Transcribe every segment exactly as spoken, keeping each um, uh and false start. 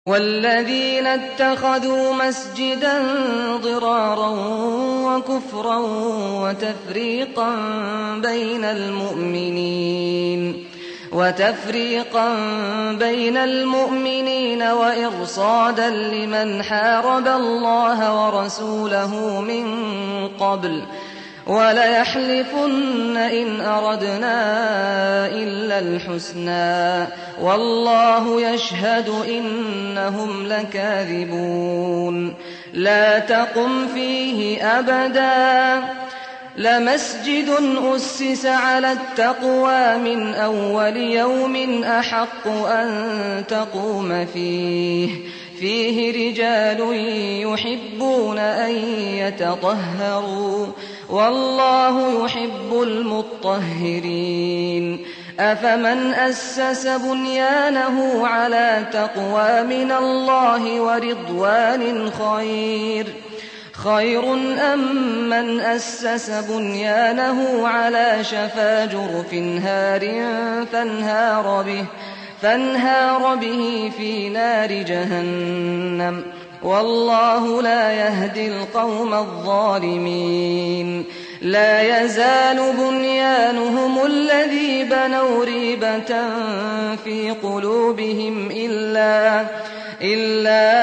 وَالَّذِينَ اتَّخَذُوا مَسْجِدًا ضِرَارًا وَكُفْرًا وَتَفْرِيقًا بَيْنَ الْمُؤْمِنِينَ وَتَفْرِيقًا بَيْنَ الْمُؤْمِنِينَ وَإِرْصَادًا لِّمَنْ حَارَبَ اللَّهَ وَرَسُولَهُ مِن قَبْلُ ۚ وَلَيَحْلِفُنَّ إِنْ أَرَدْنَا إِلَّا الْحُسْنَىٰ وَاللَّهُ يَشْهَدُ إِنَّهُمْ لَكَاذِبُونَ لَا تَقُمْ فِيهِ أَبَدًا لَّمَسْجِدٌ أُسِّسَ عَلَى التَّقْوَىٰ مِنْ أَوَّلِ يَوْمٍ أَحَقُّ أَن تَقُومَ فِيهِ ۚ فِيهِ رِجَالٌ يُحِبُّونَ أَن يَتَطَهَّرُوا ۚ وَاللَّهُ يُحِبُّ الْمُطَّهِّرِينَ أَفَمَنْ أَسَّسَ بُنْيَانَهُ عَلَىٰ تَقْوَىٰ مِنَ اللَّهِ وَرِضْوَانٍ خَيْرٌ خَيْرٌ أَم مَّنْ أَسَّسَ بُنْيَانَهُ عَلَىٰ شَفَا جُرُفٍ هَارٍ فَانْهَارَ بِهِ فانهار به في نار جهنم ۗ وَاللَّهُ لَا يَهْدِي الْقَوْمَ الظَّالِمِينَ لَا يَزَالُ بُنْيَانُهُمُ الَّذِي بَنَوْا رِيبَةً فِي قُلُوبِهِمْ إِلَّا إِلَّا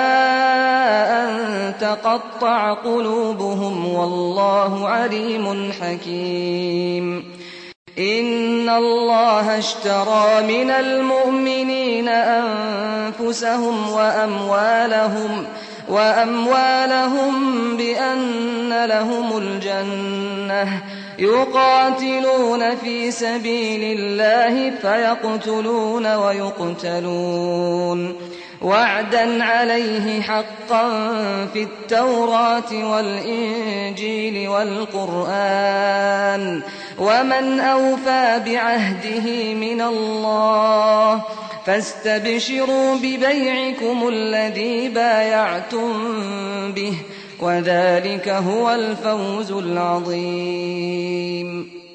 أَن تَقَطَّعَ قُلُوبُهُمْ ۗ وَاللَّهُ عَلِيمٌ حَكِيمٌ إِنَّ اللَّهَ اشْتَرَىٰ مِنَ الْمُؤْمِنِينَ أَنفُسَهُمْ وَأَمْوَالَهُمْ وَأَمْوَالَهُم بِأَنَّ لَهُمُ الْجَنَّةَ يُقَاتِلُونَ فِي سَبِيلِ اللَّهِ فَيَقْتُلُونَ وَيُقْتَلُونَ ۖ وَعْدًا عَلَيْهِ حَقًّا فِي التَّوْرَاةِ وَالْإِنجِيلِ وَالْقُرْآنِ ۚ وَمَنْ أَوْفَىٰ بِعَهْدِهِ مِنَ اللَّهِ ۚ فَاسْتَبْشِرُوا بِبَيْعِكُمُ الَّذِي بَايَعْتُم بِهِ ۚ وَذَٰلِكَ هُوَ الْفَوْزُ الْعَظِيمُ.